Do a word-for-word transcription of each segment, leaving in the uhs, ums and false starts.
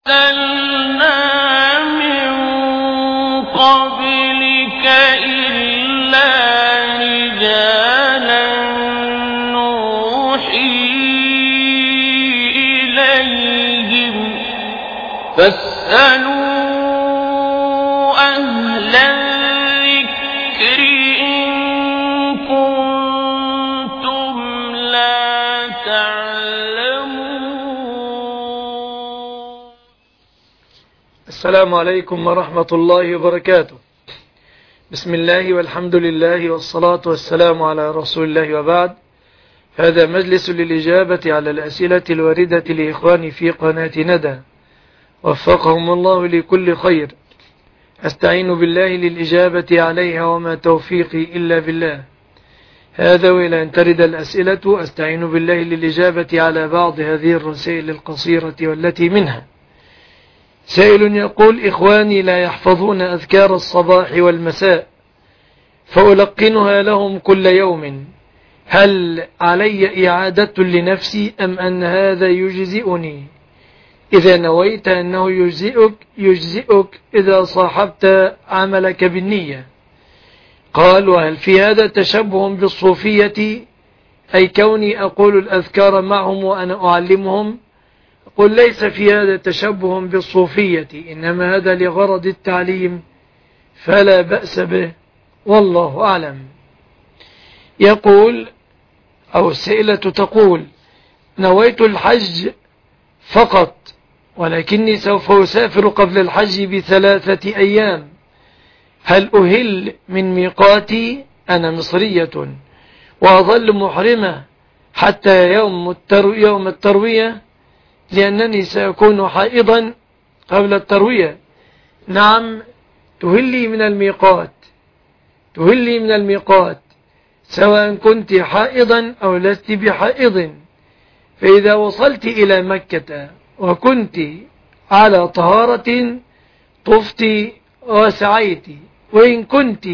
أَرْسَلْنَا مِن قَبْلِكَ إِلَّا رِجَالًا نُّوحِي إِلَيْهِمْ فَاسْأَلُوا أَهْلَ الذِّكْرِ إِن كُنتُمْ لَا تَعْلَمُونَ. السلام عليكم ورحمة الله وبركاته. بسم الله والحمد لله والصلاة والسلام على رسول الله، وبعد. هذا مجلس للإجابة على الأسئلة الواردة لإخواني في قناة ندى، وفقهم الله لكل خير. أستعين بالله للإجابة عليها وما توفيقي إلا بالله. هذا وإلى أن ترد الأسئلة أستعين بالله للإجابة على بعض هذه الرسائل القصيرة والتي منها. سائل يقول: إخواني لا يحفظون أذكار الصباح والمساء فألقنها لهم كل يوم، هل علي إعادة لنفسي أم أن هذا يجزئني؟ إذا نويت أنه يجزئك يجزئك إذا صاحبت عملك بالنية. قال: وهل في هذا تشبه بالصوفية، أي كوني أقول الأذكار معهم وأنا أعلمهم؟ قل: ليس في هذا تشبه بالصوفية، إنما هذا لغرض التعليم فلا بأس به، والله أعلم. يقول أو السائلة تقول: نويت الحج فقط، ولكني سوف أسافر قبل الحج بثلاثة أيام، هل أهل من ميقاتي؟ أنا مصرية وأظل محرمة حتى يوم الترو يوم التروية، لأنني سأكون حائضا قبل التروية. نعم، تهلي من الميقات تهلي من الميقات سواء كنت حائضا أو لست بحائض. فإذا وصلت إلى مكة وكنت على طهارة طفت وسعيت، وإن كنت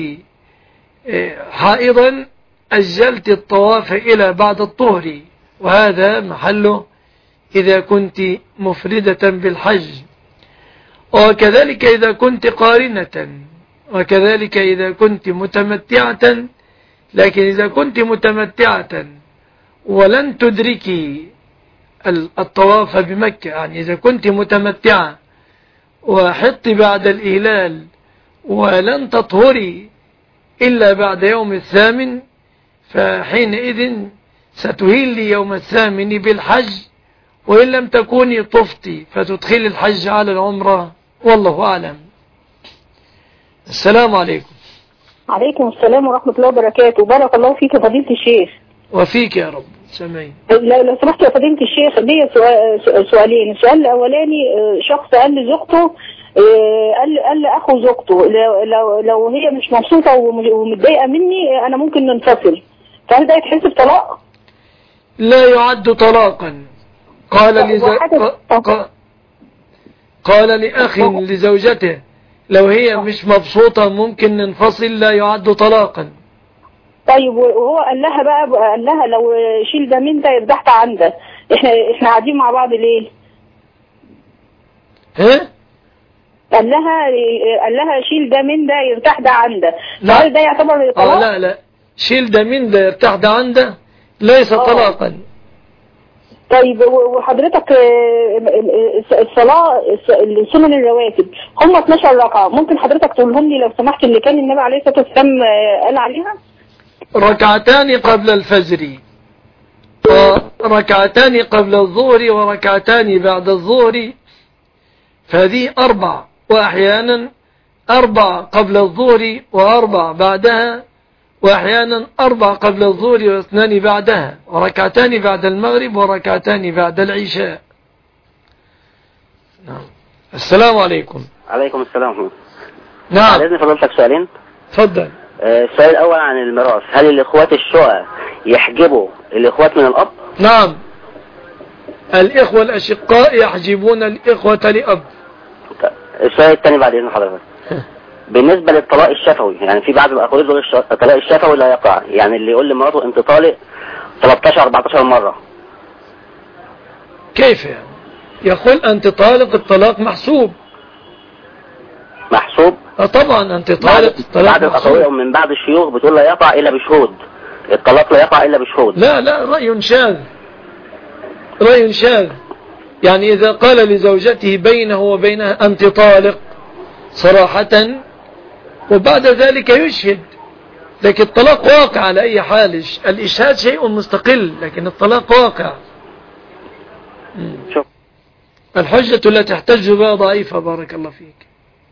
حائضا أجلت الطواف إلى بعد الطهر، وهذا محله إذا كنت مفردة بالحج. وكذلك إذا كنت قارنة، وكذلك إذا كنت متمتعة. لكن إذا كنت متمتعة ولن تدركي الطواف بمكة، يعني إذا كنت متمتعة وحط بعد الإهلال ولن تطهري إلا بعد يوم الثامن، فحينئذ ستهلي يوم الثامن بالحج، وإن لم تكوني طفتي فتدخل الحج على العمرة، والله أعلم. السلام عليكم. عليكم السلام ورحمة الله وبركاته. بارك الله فيك يا فضيلة الشيخ. وفيك يا رب. سمعين. لو سمحت يا فضيلة الشيخ، لي سؤالين. السؤال الأولاني، شخص قال لزوجته، قال قال لأخو زوجته لو لو هي مش مبسوطة ومتضايقة مني أنا ممكن ننفصل، فهل ده يتحسب طلاق؟ لا يعد طلاقا. قال لز... قال لأخ لزوجته لو هي مش مبسوطة ممكن ننفصل، لا يعد طلاقا. طيب، وهو قال لها بقى قال لها لو شيل ده من ده يرتحت عن ده، احنا احنا قاعدين مع بعض ليه؟ ها؟ قال لها قال لها شيل ده من ده يرتاح ده عن ده، هل ده يعتبر طلاق؟ اه لا لا، شيل ده من ده يرتاح ده عن ده ليس أوه. طلاقا. طيب، وحضرتك الصلاة سنن الرواتب هم اثناشر ركعة، ممكن حضرتك تقولهم لي لو سمحت اللي كان النبي عليه الصلاة والسلام قال عليها؟ ركعتان قبل الفجر، وركعتان قبل الظهر، وركعتان بعد الظهر، فهذه أربع، وأحيانا أربع قبل الظهر وأربع بعدها، وأحيانا أربع قبل الظهر واثنان بعدها، وركعتان بعد المغرب وركعتان بعد العشاء. نعم. السلام عليكم. عليكم السلام. نعم. لازم فضلتك سؤالين. تفضل. السؤال الأول عن الميراث، هل الإخوات الشقق يحجبوا الإخوات من الأب؟ نعم، الإخوة الأشقاء يحجبون الإخوة لأب. السؤال الثاني بعد إذن حضرتك، بالنسبة للطلاق الشفوي، يعني في بعض الأقوال يقول الطلاق الشفوي لا يقع، يعني اللي يقول لمراته أنت طالق ثلاثة عشر أربعة عشر مرة. كيف يعني؟ يقول أنت طالق، الطلاق محسوب. محسوب؟ اه طبعا أنت طالق، الطلاق بعد الأقوية ومن بعد الشيوخ بتقول لا يقع إلا بشهود، الطلاق لا يقع إلا بشهود. لا لا، رأي شاذ، رأي شاذ. يعني إذا قال لزوجته بينه وبينها أنت طالق صراحة وبعد ذلك يشهد، لكن الطلاق واقع على أي حال. الإشهاد شيء مستقل، لكن الطلاق واقع. شوف. الحجة التي تحتج بها ضعيفة. بارك الله فيك.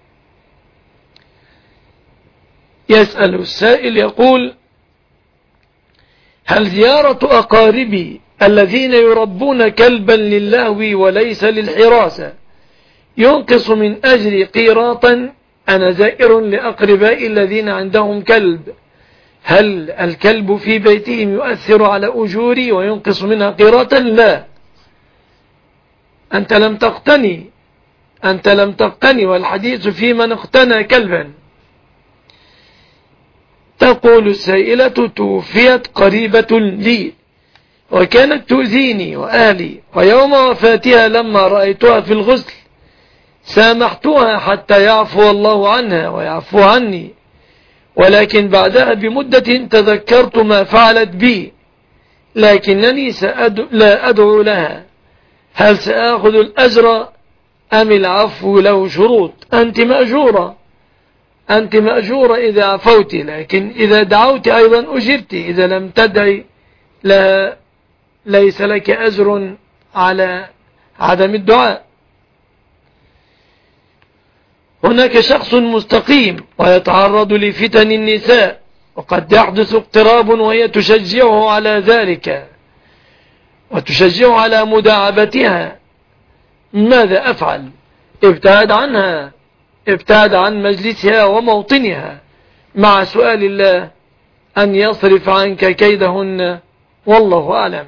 يسأل السائل يقول: هل زيارة أقاربي الذين يربون كلبا للهو وليس للحراسة ينقص من أجر قيراطا؟ أنا زائر لأقربائي الذين عندهم كلب، هل الكلب في بيتهم يؤثر على أجوري وينقص منها قيراطا؟ لا، أنت لم تقتني، أنت لم تقتني، والحديث في من اقتنى كلبا. تقول السائلة: توفيت قريبة لي وكانت تؤذيني وأهلي، ويوم وفاتها لما رأيتها في الغسل سامحتها حتى يعفو الله عنها ويعفو عني، ولكن بعدها بمدة تذكرت ما فعلت بي، لكنني سأدعو لا أدعو لها، هل سأخذ الأجر أم العفو له شروط؟ أنت مأجورة، أنت مأجورة إذا عفوت، لكن إذا دعوت أيضا أجرت، إذا لم تدعي لا ليس لك أجر على عدم الدعاء. هناك شخص مستقيم ويتعرض لفتن النساء وقد يحدث اقتراب وهي تشجعه على ذلك وتشجعه على مداعبتها، ماذا أفعل؟ ابتعد عنها، ابتعد عن مجلسها وموطنها، مع سؤال الله أن يصرف عنك كيدهن، والله أعلم.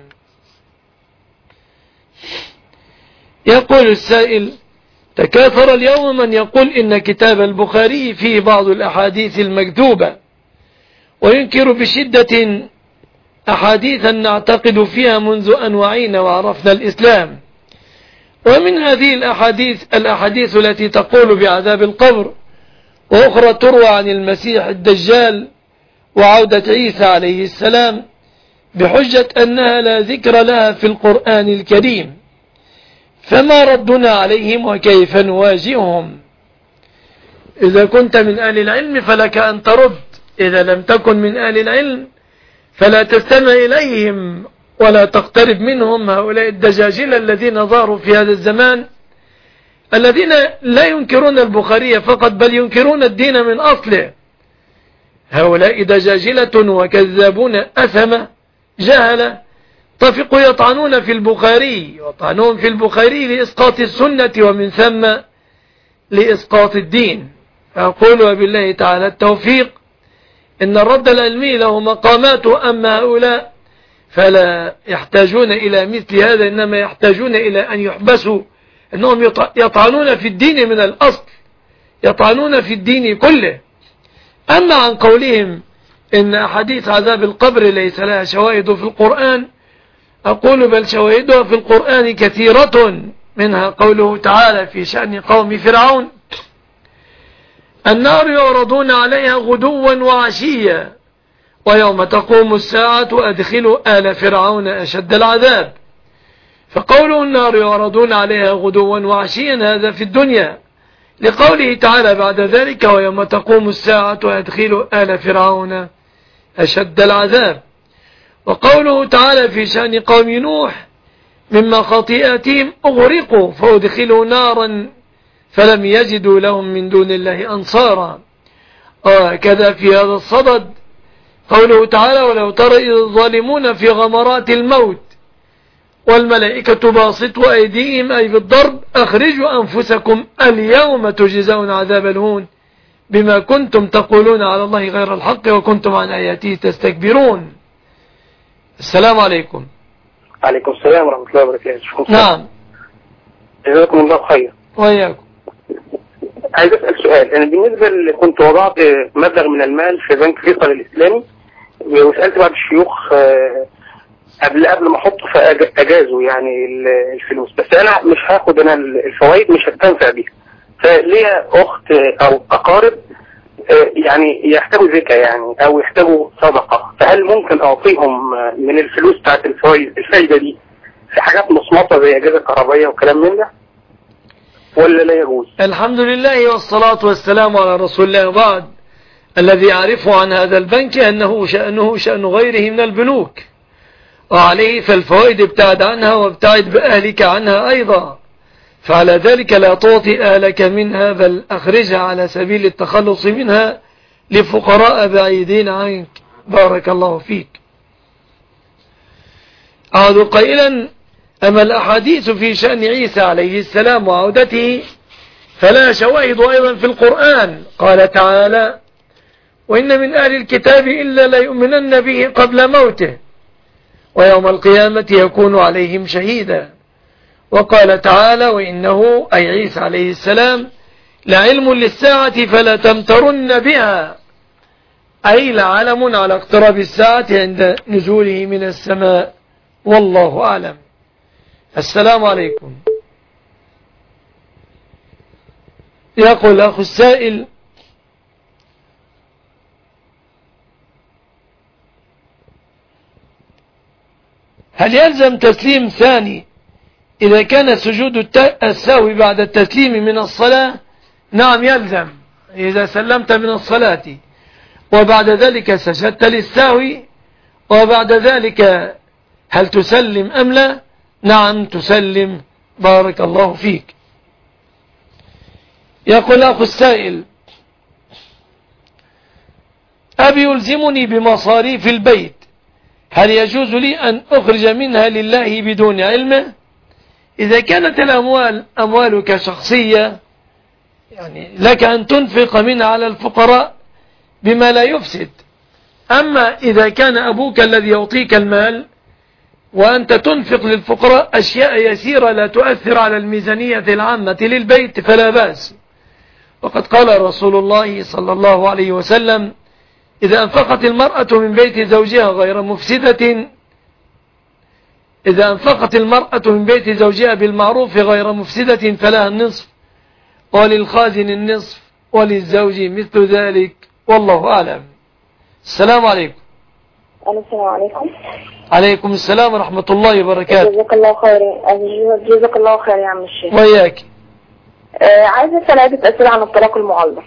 يقول السائل: تكاثر اليوم من يقول إن كتاب البخاري فيه بعض الأحاديث المكذوبة، وينكر بشدة أحاديثا نعتقد فيها منذ أن وعينا وعرفنا الإسلام، ومن هذه الأحاديث الأحاديث التي تقول بعذاب القبر، وأخرى تروى عن المسيح الدجال وعودة عيسى عليه السلام بحجة أنها لا ذكر لها في القرآن الكريم، فما ردنا عليهم وكيف نواجههم؟ إذا كنت من أهل العلم فلك أن ترد، إذا لم تكن من أهل العلم فلا تستمع إليهم ولا تقترب منهم. هؤلاء الدجاجلة الذين ظهروا في هذا الزمان، الذين لا ينكرون البخاري فقط بل ينكرون الدين من أصله، هؤلاء دجاجلة وكذابون أثمة جهلة، طفقوا يطعنون في البخاري، وطعنون في البخاري لإسقاط السنة ومن ثم لإسقاط الدين. أقول وبالله تعالى التوفيق إن الرد العلمي له مقاماته، أما هؤلاء فلا يحتاجون إلى مثل هذا، إنما يحتاجون إلى أن يحبسوا، أنهم يطعنون في الدين من الأصل، يطعنون في الدين كله. أما عن قولهم إن أحاديث عذاب القبر ليس لها شواهد في القرآن، أقول بل شواهدها في القرآن كثيرة، منها قوله تعالى في شأن قوم فرعون: النار يعرضون عليها غدوا وعشيا ويوم تقوم الساعة أدخلوا آل فرعون أشد العذاب. فقوله النار يعرضون عليها غدوا وعشيا هذا في الدنيا، لقوله تعالى بعد ذلك: ويوم تقوم الساعة أدخلوا آل فرعون أشد العذاب. وقوله تعالى في شأن قوم نوح: مما خطيئتهم أغرقوا فأدخلوا نارا فلم يجدوا لهم من دون الله أنصارا. وكذا في هذا الصدد قوله تعالى: ولو ترى إذ الظالمون في غمرات الموت والملائكة باسطوا أيديهم أي بالضرب أخرجوا أنفسكم اليوم تجزون عذاب الهون بما كنتم تقولون على الله غير الحق وكنتم عن آياته تستكبرون. السلام عليكم. عليكم السلام ورحمة الله وبركاته. نعم. جزاكم الله خير. وإياكم. عايز أسأل سؤال. أنا بالنسبة اللي كنت وضعت مبلغ من المال في بنك فيصل الإسلامي، وسألت بعض الشيوخ قبل قبل ما احطه فاجازه يعني الفلوس، بس انا مش هاخد انا الفوائد، مش هستنفع بيها. فليا اخت او اقارب يعني يحتاجوا زكاة يعني او يحتاجوا صدقة، فهل ممكن اعطيهم من الفلوس بتاعت الفوائد الفايدة دي في حاجات مصمطة زي اجهزة كهربائية وكلام من ده، ولا لا يجوز؟ الحمد لله والصلاة والسلام على رسول الله. وبعد، الذي يعرفه عن هذا البنك أنه شأنه شأن غيره من البنوك، وعليه فالفوائد ابتعد عنها وابتعد بأهلك عنها أيضا، فعلى ذلك لا تعطي أهلك منها، بل أخرجها على سبيل التخلص منها لفقراء بعيدين عنك. بارك الله فيك. أعود قائلا: أما الأحاديث في شأن عيسى عليه السلام وعودته فلا شواهد أيضا في القرآن. قال تعالى: وإن من أهل الكتاب إلا ليؤمنن به قبل موته ويوم القيامة يكون عليهم شهيدا. وقال تعالى: وإنه أي عيسى عليه السلام لعلم للساعة فلا تمترن بها، أي لعلم على اقتراب الساعة عند نزوله من السماء، والله أعلم. السلام عليكم. يقول الأخ السائل: هل يلزم تسليم ثاني إذا كان سجود السهو بعد التسليم من الصلاة؟ نعم يلزم. إذا سلمت من الصلاة وبعد ذلك سجدت للسهو وبعد ذلك هل تسلم أم لا؟ نعم تسلم. بارك الله فيك. يقول أخو السائل: أبي يلزمني بمصاريف البيت، هل يجوز لي أن أخرج منها لله بدون علمه؟ إذا كانت الأموال أموالك شخصية يعني لك أن تنفق منها على الفقراء بما لا يفسد. أما إذا كان أبوك الذي يعطيك المال وأنت تنفق للفقراء أشياء يسيرة لا تؤثر على الميزانية العامة للبيت فلا بأس. وقد قال رسول الله صلى الله عليه وسلم: إذا أنفقت المرأة من بيت زوجها غير مفسدة إذا أنفقت المرأة من بيت زوجها بالمعروف غير مفسدة فلها النصف، وللخازن النصف، وللزوج مثل ذلك، والله أعلم. السلام عليكم. السلام عليكم. عليكم السلام ورحمة الله وبركاته. جزاك الله خير. جزاك الله خير يا عم الشيخ. وياك. آه عايزة أسأل عدة أسئلة عن الطلاق المعلق.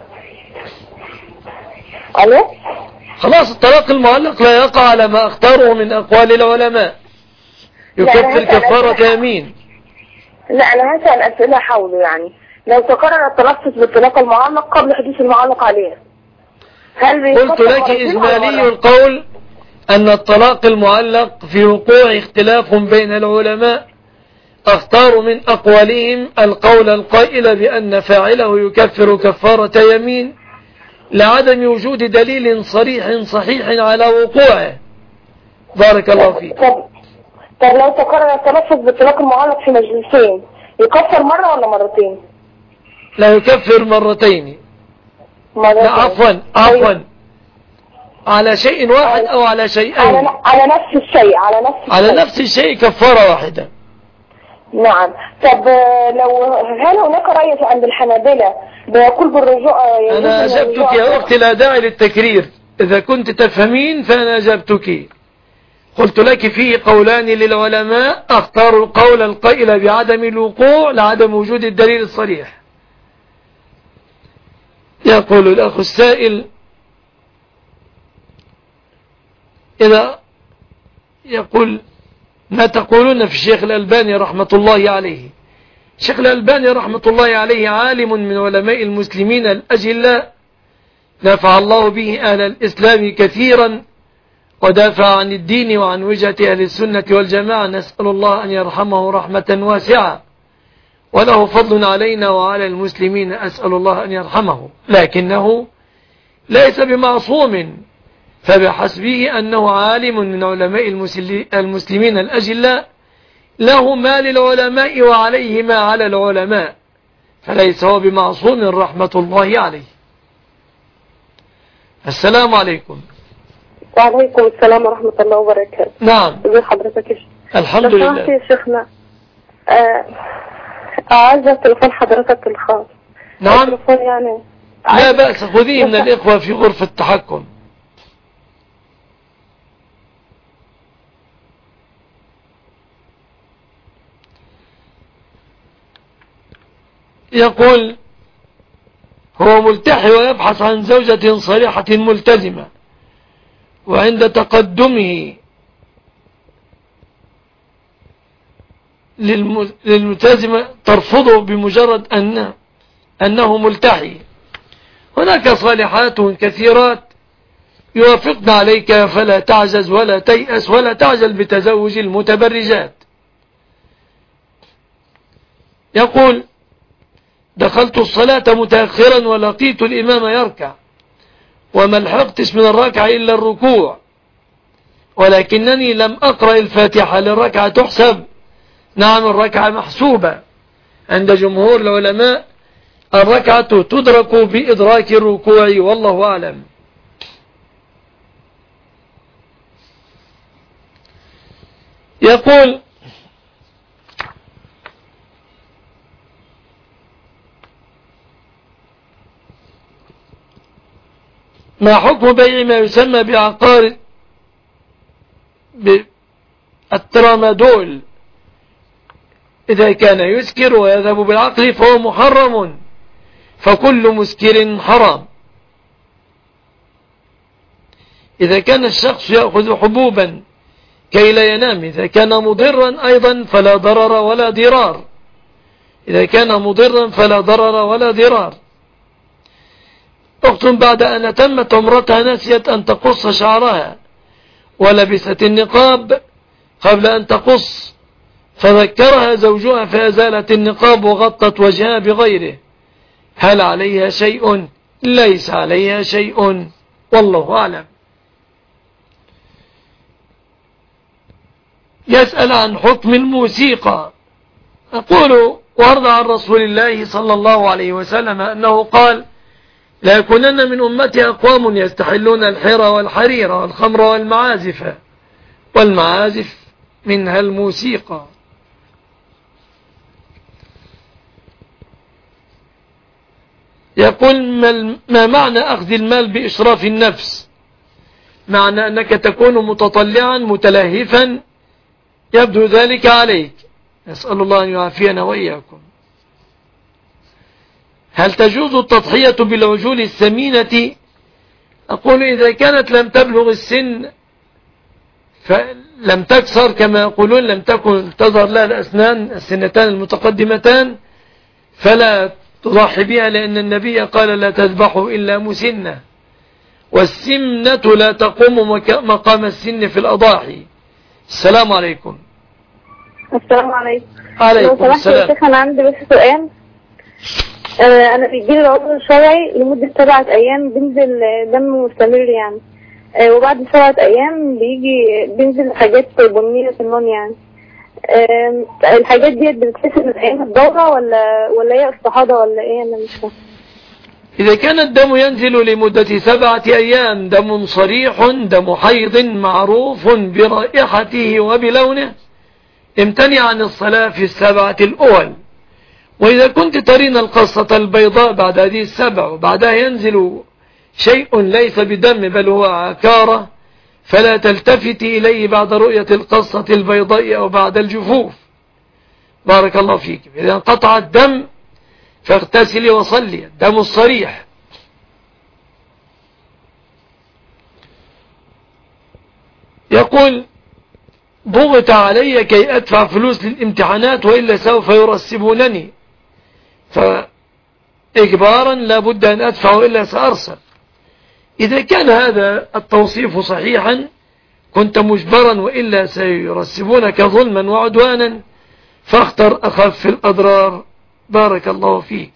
ألو؟ خلاص، الطلاق المعلق لا يقع على ما اختاره من أقوال العلماء، يكفر كفارة يمين. لا أنا هسأل أسئلة حوله، يعني لو تقرر التلفظ بالطلاق المعلق قبل حدوث المعلق عليه، هل قلت لك إجمالي القول أن الطلاق المعلق في وقوع اختلاف بين العلماء، اختار من أقوالهم القول القائل بأن فاعله يكفر كفارة يمين لعدم وجود دليل صريح صحيح على وقوعه. بارك الله فيك. طب, طب لو تقرر التلفظ بالطلاق المعلق في مجلسين يكفر مرة ولا مرتين؟ لا يكفر مرتين. مرتين. لا عفوا عفوا على شيء واحد أو على شيئين. على, على نفس الشيء على نفس الشيء على نفس الشيء كفارة واحدة. نعم. طب لو هل هناك رأي عند الحنابلة بيقول بالرجوع؟ أنا أجبتك يا أختي، لا داعي للتكرير، إذا كنت تفهمين فأنا أجبتك. قلت لك فيه قولان للعلماء، اختاروا القول القائل بعدم الوقوع لعدم وجود الدليل الصريح. يقول الأخ السائل: إذا يقول ما تقولون في الشيخ الألباني رحمة الله عليه؟ الشيخ الألباني رحمة الله عليه عالم من علماء المسلمين الأجلاء، نفع الله به أهل الإسلام كثيرا ودافع عن الدين وعن وجهة أهل السنة والجماعة، نسأل الله أن يرحمه رحمة واسعة، وله فضل علينا وعلى المسلمين، أسأل الله أن يرحمه، لكنه ليس بمعصوم، فبحسبه أنه عالم من علماء المسلمين الأجلاء له ما للعلماء وعليه ما على العلماء، فليس هو بمعصوم رحمة الله عليه. السلام عليكم. وعليكم السلام ورحمة الله وبركاته. نعم. ازي حضرتك يا شيخ؟ الحمد لو لله. سمحت يا شيخنا، آه، عايزة تليفون حضرتك الخاص. نعم. تليفون يعني لا بأس، خذيه من الإخوة في غرفة التحكم. يقول هو ملتحي ويبحث عن زوجة صريحة ملتزمة، وعند تقدمه للملتزمة ترفضه بمجرد أن أنه ملتحي. هناك صالحات كثيرات يوافقن عليك، فلا تعجز ولا تيأس ولا تعجل بتزوج المتبرجات. يقول دخلت الصلاة متأخرا ولقيت الإمام يركع وما لحقتش من الركعة إلا الركوع، ولكنني لم أقرأ الفاتحة. للركعة تحسب؟ نعم، الركعة محسوبة عند جمهور العلماء، الركعة تدرك بإدراك الركوع، والله أعلم. يقول ما حكم بيع ما يسمى بعقار بالترامادول؟ إذا كان يسكر ويذهب بالعقل فهو محرم، فكل مسكر حرام. إذا كان الشخص يأخذ حبوبا كي لا ينام، إذا كان مضرا أيضا فلا ضرر ولا ضرار. إذا كان مضرا فلا ضرر ولا ضرار. أخت بعد أن أتمت عمرتها نسيت أن تقص شعرها ولبست النقاب قبل أن تقص، فذكرها زوجها فأزالت النقاب وغطت وجهها بغيره، هل عليها شيء؟ ليس عليها شيء، والله أعلم. يسأل عن حكم الموسيقى. أقول وارضى عن رسول الله صلى الله عليه وسلم أنه قال لا يكونن من أمتي أقوام يستحلون الحر والحرير والخمر والمعازف، والمعازف منها الموسيقى. يقول ما معنى أخذ المال بإشراف النفس؟ معنى أنك تكون متطلعا متلهفا يبدو ذلك عليك، نسأل الله أن يعافينا وإياكم. هل تجوز التضحية بالعجول الثمينة؟ أقول إذا كانت لم تبلغ السن فلم تكسر كما يقولون، لم تكن تظهر لها الأسنان السنتان المتقدمتان، فلا تضحي بها، لأن النبي قال لا تذبحوا إلا مسنة، والسمنة لا تقوم مقام السن في الأضاحي. السلام عليكم. السلام عليكم. عليكم لو السلام. يا شيخ أنا عندي بس سؤال. آه أنا بيجيلي العضو الشرعي لمدة سبعة أيام بينزل دم مستمر يعني، آه وبعد سبعة أيام بيجي بينزل حاجات بنية في النون يعني. آه الحاجات دي بتتحسب من أيام الدورة ولا ولا هي استحاضة ولا إيه؟ أنا مش فاهمة. إذا كان الدم ينزل لمدة سبعة أيام دم صريح دم حيض معروف برائحته وبلونه، امتنع عن الصلاة في السبعة الأول. وإذا كنت ترين القصة البيضاء بعد هذه السبع وبعدها ينزل شيء ليس بدم بل هو عكارة، فلا تلتفتي إليه بعد رؤية القصة البيضاء أو بعد الجفوف. بارك الله فيك. إذا انقطع الدم فاغتسلي وصلي. الدم الصريح. يقول ضغط علي كي أدفع فلوس للامتحانات وإلا سوف يرسبونني، فإجبارا لابد أن أدفع إلا سأرسل. إذا كان هذا التوصيف صحيحا كنت مجبرا وإلا سيرسبونك ظلما وعدوانا، فاختر أخف الأضرار. بارك الله فيك.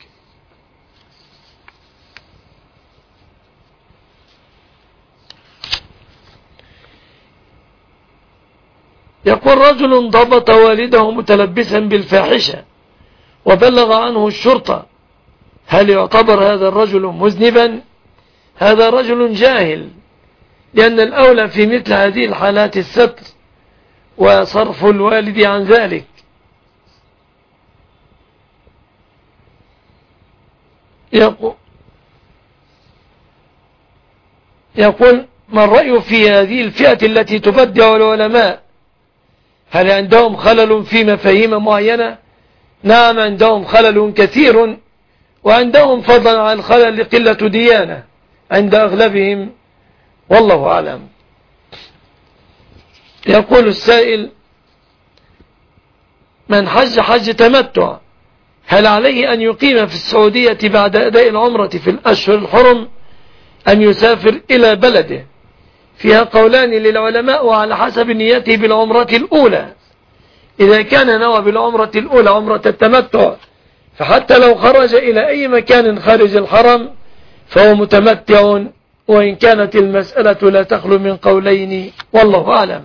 يقول رجل ضبط والده متلبسا بالفاحشة وبلغ عنه الشرطة، هل يعتبر هذا الرجل مذنبا؟ هذا رجل جاهل لأن الأولى في مثل هذه الحالات الستر وصرف الوالد عن ذلك. يقول, يقول ما الرأي في هذه الفئة التي تبدع العلماء؟ هل عندهم خلل في مفاهيم معينة؟ نعم، عندهم خلل كثير، وعندهم فضلا عن الخلل لقلة ديانة عند أغلبهم، والله أعلم. يقول السائل: من حج حج تمتع هل عليه أن يقيم في السعودية بعد أداء العمرة في الأشهر الحرم أم يسافر إلى بلده؟ فيها قولان للعلماء وعلى حسب نيته بالعمرة الأولى. إذا كان نوى بالعمرة الأولى عمرة التمتع فحتى لو خرج إلى أي مكان خارج الحرم فهو متمتع، وإن كانت المسألة لا تخلو من قولين، والله أعلم.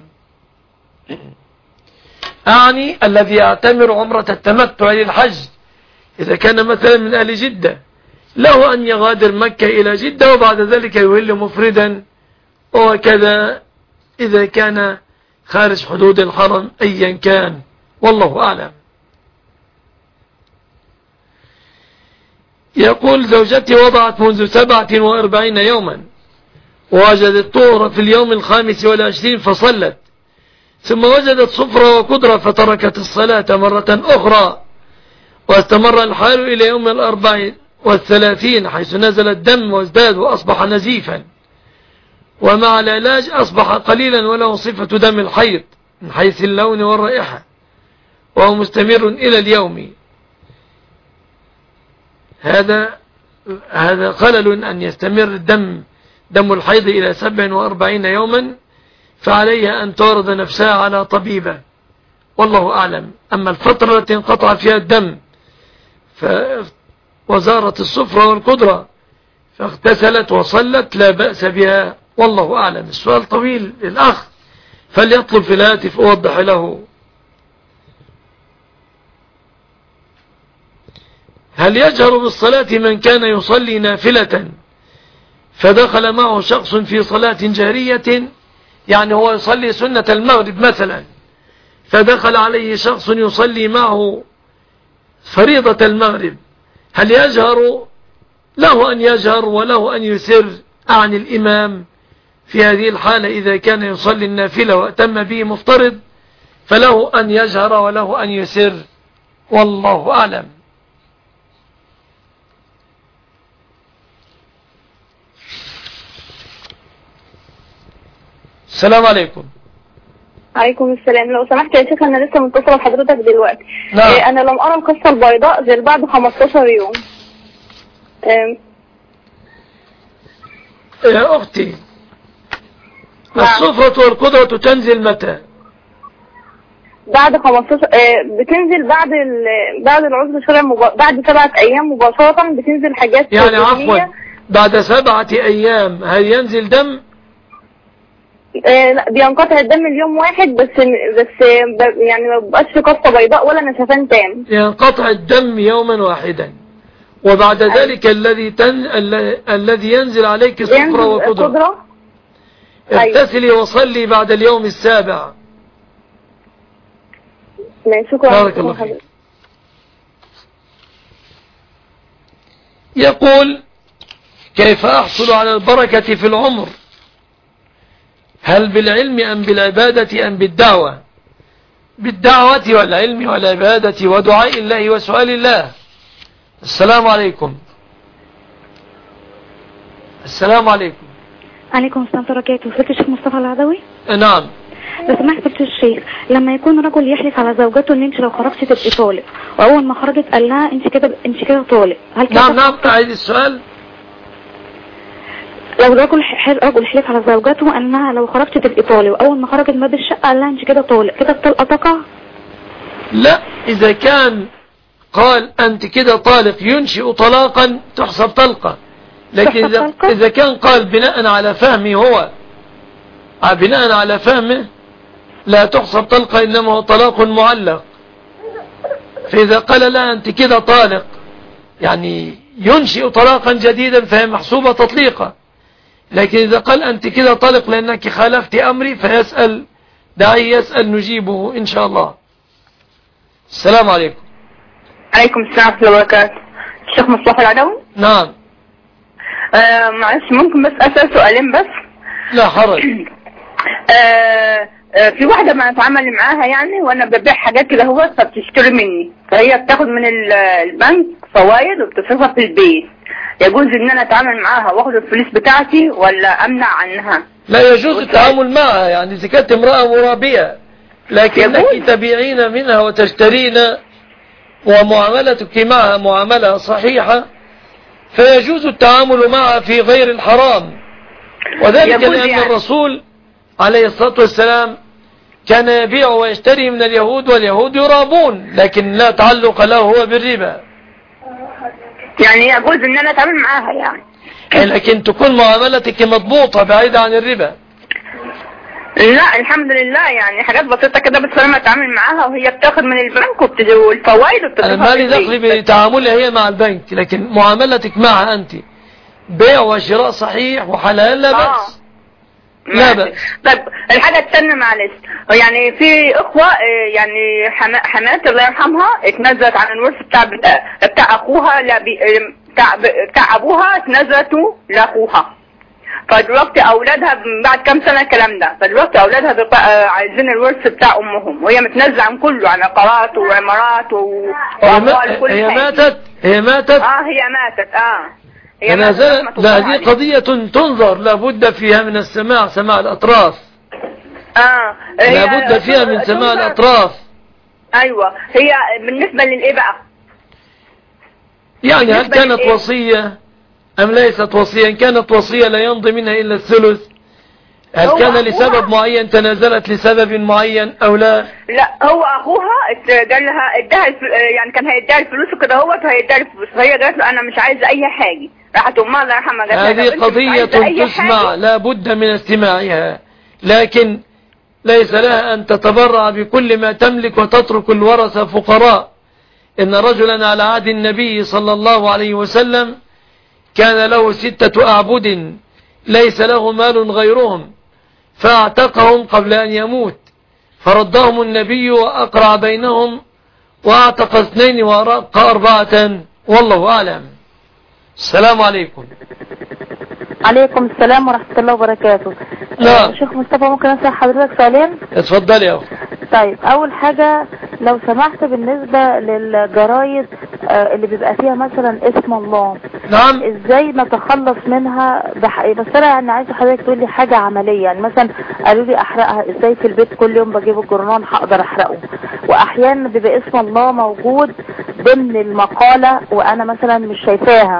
أعني الذي يعتمر عمرة التمتع للحج إذا كان مثلا من أهل جدة له أن يغادر مكة إلى جدة وبعد ذلك يهل مفردا، وكذا إذا كان خارج حدود الحرم أيا كان، والله أعلم. يقول: زوجتي وضعت منذ سبعة وأربعين يوما ووجدت طهر في اليوم الخامس والعشرين فصلت، ثم وجدت صفرة وقدرة فتركت الصلاة مرة أخرى، واستمر الحال إلى يوم الأربع والثلاثين حيث نزل الدم وازداد وأصبح نزيفا، ومع العلاج أصبح قليلا وله صفة دم الحيض من حيث اللون والرائحة، وهو مستمر إلى اليوم. هذا هذا خلل أن يستمر الدم دم الحيض إلى سبع وأربعين يوما، فعليها أن تعرض نفسها على طبيبة، والله أعلم. أما الفترة التي انقطع فيها الدم وزارت الصفرة والقدرة فاغتسلت وصلت لا بأس بها، والله أعلم. السؤال طويل للأخ، فليطلب في الهاتف أوضح له. هل يجهر بالصلاة من كان يصلي نافلة فدخل معه شخص في صلاة جهرية؟ يعني هو يصلي سنة المغرب مثلا، فدخل عليه شخص يصلي معه فريضة المغرب، هل يجهر؟ له أن يجهر وله أن يسر عن الإمام. في هذه الحالة إذا كان يصلي النافلة وأتم به مفترض فله أن يجهر وله أن يسر، والله أعلم. السلام عليكم. عليكم السلام. لو سمحت يا شيخ انا لسه متصله بحضرتك دلوقتي. نعم. إيه انا لم ارى القصه البيضاء غير بعد خمستاشر يوم. إيه يا أختي، نعم. الصفرة والقدرة تنزل متى؟ بعد خمستاشر. إيه بتنزل بعد ال... بعد العذر الشرعي مب... بعد سبعة ايام مباشره بتنزل حاجات يعني عفوا بعد سبعة ايام هل ينزل دم؟ آه لا، بينقطع الدم اليوم واحد بس بس يعني ما بيبقاش في قصه بيضاء ولا نشفان تام. ينقطع الدم يوما واحدا، وبعد أيوة. ذلك الذي تن... ال... الذي ينزل عليك صفرة وقدرة. اغتسلي أيوة. وصلي بعد اليوم السابع. شكرا. بارك الله فيك. يقول: كيف أحصل على البركة في العمر؟ هل بالعلم أم بالعبادة أم بالدعوة؟ بالدعوة والعلم والعبادة ودعاء الله وسؤال الله. السلام عليكم. السلام عليكم. عليكم السلام ورحمة الله وبركاته. فضيلة الشيخ مصطفى العدوي. نعم. لو سمحت فضيلة الشيخ، لما يكون رجل يحلف على زوجته ان انت لو خرجت تبقي طالق، واول ما خرجت قال لها انت كده انت كده طالق، هل كده؟ نعم نعم أعيد السؤال. لو رجل رجل حلف على زوجته انها لو خرجت تبقي طالق، واول ما خرجت من الشقه قال لها انت كده طالق، كده الطلقه تقع؟ لا، اذا كان قال انت كده طالق ينشئ طلاقا تحسب طلقه، لكن إذا, اذا كان قال بناء على فهمه هو بناء على فهمه لا تحسب طلقه، انما هو طلاق معلق. فاذا قال لا انت كده طالق يعني ينشئ طلاقا جديدا فهي محسوبه تطليقه. لكن إذا قال أنت كده طلق لأنك خالفت أمري فيسأل، دعي يسأل نجيبه إن شاء الله. السلام عليكم. عليكم السلام ورحمة الله وبركاته. الشيخ مصطفى العدوي. نعم. آه معلش ممكن بس أسأل سؤالين بس؟ لا حرج. آه آه في واحدة ما أتعامل معاها يعني وأنا ببيع حاجات كده هو فبتشتري مني، فهي بتاخد من البنك فوائد وبتصرفها في البيت، يجوز إن أنا أتعامل معاها وأخد الفلوس بتاعتي ولا أمنع عنها؟ لا يجوز التعامل معها، يعني إذا كانت امرأة مرابية لكنك تبيعين منها وتشترين ومعاملتك معها معاملة صحيحة فيجوز التعامل معها في غير الحرام، وذلك لأن يعني الرسول عليه الصلاة والسلام كان يبيع ويشتري من اليهود واليهود يرابون، لكن لا تعلق له هو بالربا. يعني يجوز ان انا اتعامل معاها يعني، لكن تكون معاملتك مضبوطة بعيدة عن الربا. لا الحمد لله، يعني حاجات بسيطة كده بس لما اتعامل معاها وهي بتاخد من البنك والفوائد وبتصرفها. انا مالي دخل بتعاملها هي مع البنك، لكن معاملتك معها انت بيع وشراء صحيح وحلال لا بأس. لا بأس. طيب الحاجة الثانية معلش، يعني في اخوة يعني حمات الله يرحمها اتنزلت عن الورث بتاع بتاع اخوها لا بتاع بتاع ابوها اتنزلته لاخوها، فدلوقتي اولادها بعد كام سنة الكلام ده، فدلوقتي اولادها عايزين الورث بتاع امهم وهي متنزل عن كله، عن عقارات وعمارات واموال كل هي حاجة. ماتت هي ماتت اه هي ماتت اه هي ماتت. لا هذه قضية تنظر، لابد فيها من السماع، سماع الاطراف. اه لابد فيها من سماع الاطراف. ايوه هي بالنسبة للايه بقى يعني هل كانت للإيه؟ وصية أم ليست وصية؟ إن كانت وصية لا يمضي منها إلا الثلث. هل كان لسبب معين تنازلت لسبب معين أو لا؟ لا هو أخوها ادالها اداها يعني كان هيديها الفلوس وكده هو فهيديها الفلوس، فهي قالت له أنا مش عايزة أي حاجة، راحت أمها الله يرحمها قالت هذه قضية تسمع لا بد من استماعها، لكن ليس لها أن تتبرع بكل ما تملك وتترك الورثة فقراء. إن رجلا على عهد النبي صلى الله عليه وسلم كان له ستة أعبد ليس له مال غيرهم، فاعتقهم قبل أن يموت، فردهم النبي وأقرع بينهم واعتق اثنين وأرق أربعة، والله أعلم. السلام عليكم. عليكم السلام ورحمة الله وبركاته. نعم. شيخ مصطفى ممكن أسأل حضرتك سؤالين؟ اتفضل يا أخي. طيب أول حاجة لو سمحت بالنسبة للجرايد اللي بيبقى فيها مثلا اسم الله، نعم، ازاي نتخلص منها بح... بس انا يعني عايزه حضرتك تقول لي حاجة عملية، يعني مثلا قالوا لي احرقها ازاي في البيت، كل يوم بجيب الجرنان هقدر احرقه، واحيانا بيبقى اسم الله موجود ضمن المقالة وانا مثلا مش شايفاها.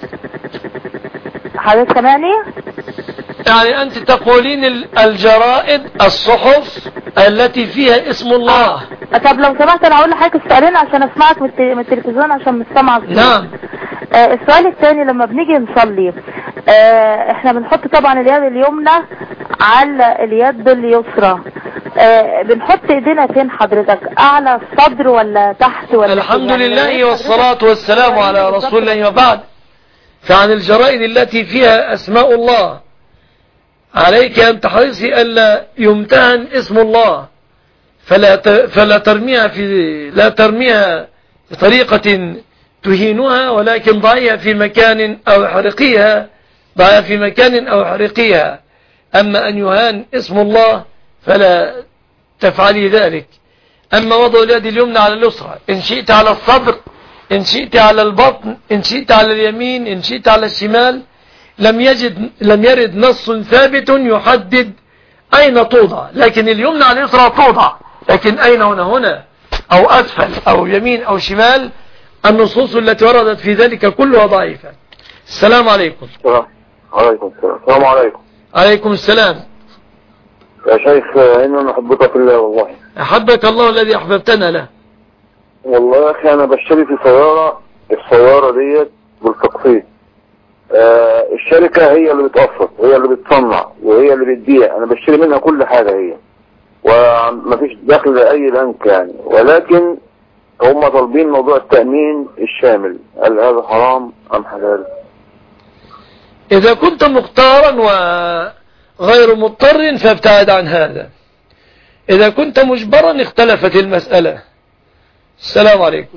حضرتك سامعني؟ يعني أنت تقولين الجرائد الصحف التي فيها اسم الله. آه. طب لو سمحت أنا أقول لحضرتك السؤالين عشان أسمعك من التلفزيون عشان مش سامعة. نعم. آه السؤال الثاني لما بنيجي نصلي آه إحنا بنحط طبعا اليد اليمنى على اليد اليسرى، آه بنحط إيدينا فين حضرتك؟ أعلى الصدر ولا تحت ولا؟ الحمد لله والصلاة والسلام على رسول الله وبعد. فعن الجرائد التي فيها أسماء الله عليك أن تحرصي ألا يمتهن اسم الله، فلا فلا ترميها في لا ترميها بطريقة تهينها، ولكن ضعيها في مكان أو حرقيها ضعيها في مكان أو حرقيها. أما أن يهان اسم الله فلا تفعلي ذلك. أما وضع اليد اليمنى على اليسرى، إن شئت على الصدر، إن شئت على البطن، إن شئت على اليمين، إن شئت على الشمال، لم يجد لم يرد نص ثابت يحدد أين توضع، لكن اليمنى على اليسرى توضع، لكن أين هنا هنا أو أسفل أو يمين أو شمال، النصوص التي وردت في ذلك كلها ضعيفة. السلام عليكم. السلام عليكم. السلام عليكم. عليكم السلام. يا شيخ إننا نحبك في الله والله. أحبك الله الذي أحببتنا له. والله يا أخي أنا بشتري في سيارة، السيارة ديت بالتقسيط. آه الشركة هي اللي بتقسط، هي اللي بتصنع وهي اللي بتبيع، أنا بشتري منها كل حاجة هي، ومفيش دخل لأي بنك يعني، ولكن هم طالبين موضوع التأمين الشامل، هل هذا حرام أم حلال؟ إذا كنت مختارا وغير مضطر فابتعد عن هذا. إذا كنت مجبرا اختلفت المسألة. السلام عليكم.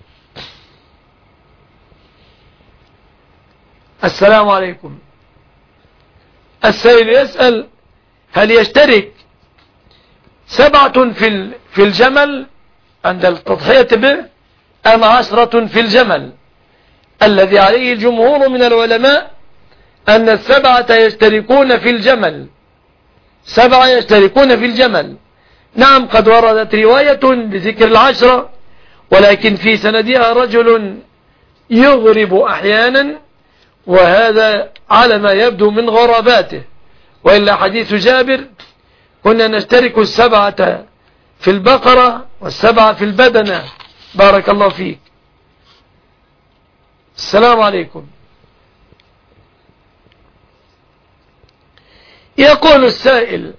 السلام عليكم. السائل يسأل: هل يشترك سبعة في في الجمل عند التضحية به أم عشرة في الجمل؟ الذي عليه الجمهور من العلماء أن السبعة يشتركون في الجمل، سبعة يشتركون في الجمل. نعم قد وردت رواية بذكر العشرة، ولكن في سندها رجل يغرب أحيانا، وهذا على ما يبدو من غراباته. وإلا حديث جابر: كنا نشترك السبعة في البقرة والسبعة في البدنة. بارك الله فيك. السلام عليكم. يقول السائل: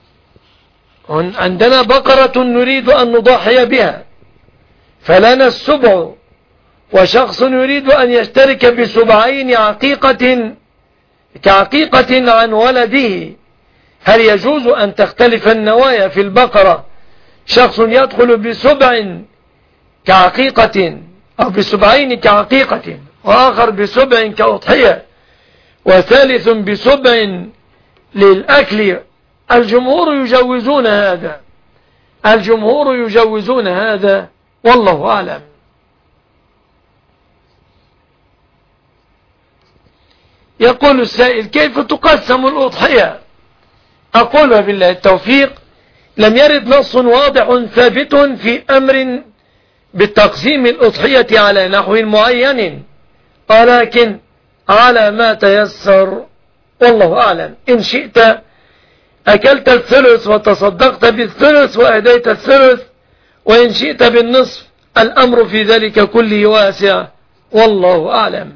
عندنا بقرة نريد أن نضحي بها، فلنا السبع، وشخص يريد أن يشترك بسبعين عقيقة كعقيقة عن ولده، هل يجوز أن تختلف النوايا في البقرة؟ شخص يدخل بسبع كعقيقة أو بسبعين كعقيقة، وآخر بسبع كأضحية، وثالث بسبع للأكل. الجمهور يجوزون هذا، الجمهور يجوزون هذا، والله أعلم. يقول السائل: كيف تقسم الأضحية؟ أقول بالله التوفيق: لم يرد نص واضح ثابت في أمر بالتقسيم الأضحية على نحو معين، ولكن على ما تيسر، والله أعلم. إن شئت أكلت الثلث وتصدقت بالثلث وأهديت الثلث، وإن شئت بالنصف، الأمر في ذلك كله واسع، والله أعلم.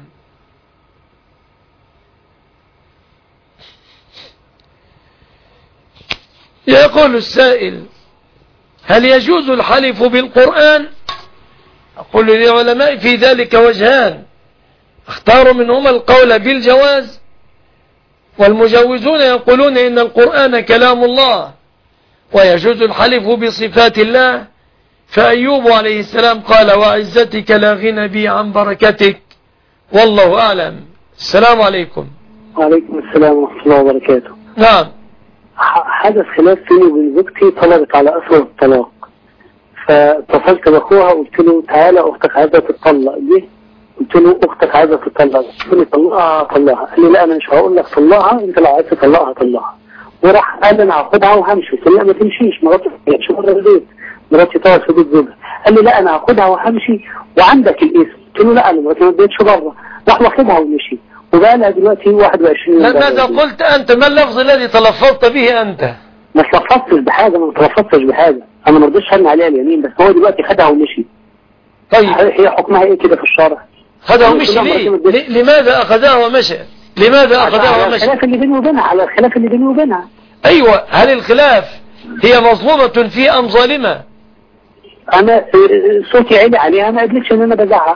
يقول السائل: هل يجوز الحلف بالقرآن؟ أقول للعلماء في ذلك وجهان، اختاروا منهما القول بالجواز، والمجوزون يقولون إن القرآن كلام الله ويجوز الحلف بصفات الله، فأيوب عليه السلام قال: وعزتك لا غنى بي عن بركتك، والله أعلم. السلام عليكم. وعليكم السلام ورحمة الله وبركاته. نعم. حدث خلاف فيني وبين زوجتي، طلبت على أسر الطلاق، فاتصلت بأخوها قلت له: تعالى أختك عايزة تطلق. دي قلت له: أختك عايزة تطلق. قلت له: طلقها طلقها. قال لي: لا أنا مش هقول لك طلقها، أنت لو عايز تطلقها طلقها. وراح قال: أنا هاخدها وهمشي. قلت له: لا ما تمشيش، مراتي مش بره البيت، مراتي تقعد في بيت زوجها. قال لي: لا أنا هاخدها وهمشي وعندك الاسم. قلت له: لا أنا مراتي ما بقتش بره. راح واخدها ومشي، وبقى لها دلوقتي واحد وعشرين يوم. ماذا قلت أنت؟ ما اللفظ الذي تلفظت به أنت؟ ما تلفظتش بحاجة، ما تلفظتش بحاجة، أنا ما رضيتش أرمي عليها اليمين، بس هو دلوقتي خدها ومشي. طيب هي حكمها إيه كده في الشرع؟ خدها ومشي ليه؟ لماذا أخذها ومشى؟ لماذا أخذها ومشى؟ على الخلاف اللي بيني وبينها، على الخلاف اللي بيني وبينها. أيوة، هل الخلاف هي مظلومة فيه أم ظالمة؟ أنا صوتي عالي عليها، ما قدرتش إن أنا بزعق.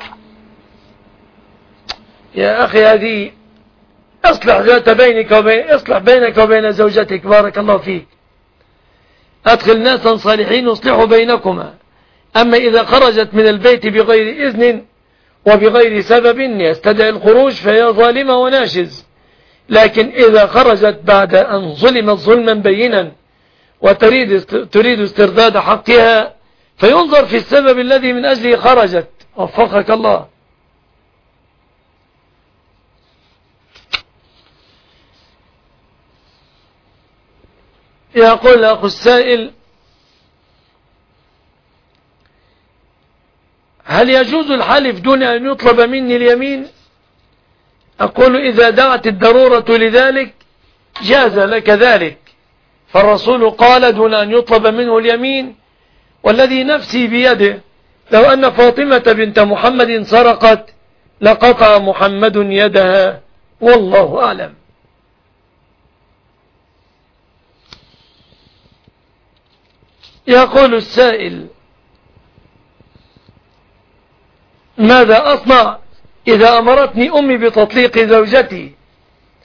يا أخي هذه اصلح ذات بينك وبين اصلح بينك وبين زوجتك، بارك الله فيك. أدخل ناسا صالحين يصلحوا بينكما. أما إذا خرجت من البيت بغير إذن وبغير سبب يستدعي الخروج فهي ظالمة وناشز. لكن إذا خرجت بعد أن ظلمت ظلما بينا وتريد تريد استرداد حقها، فينظر في السبب الذي من أجله خرجت. وفقك الله. يقول أخو السائل: هل يجوز الحلف دون أن يطلب مني اليمين؟ أقول: إذا دعت الضرورة لذلك جاز لك ذلك، فالرسول قال دون أن يطلب منه اليمين: والذي نفسي بيده لو أن فاطمة بنت محمد سرقت لقطع محمد يدها، والله أعلم. يقول السائل: ماذا أصنع إذا أمرتني أمي بتطليق زوجتي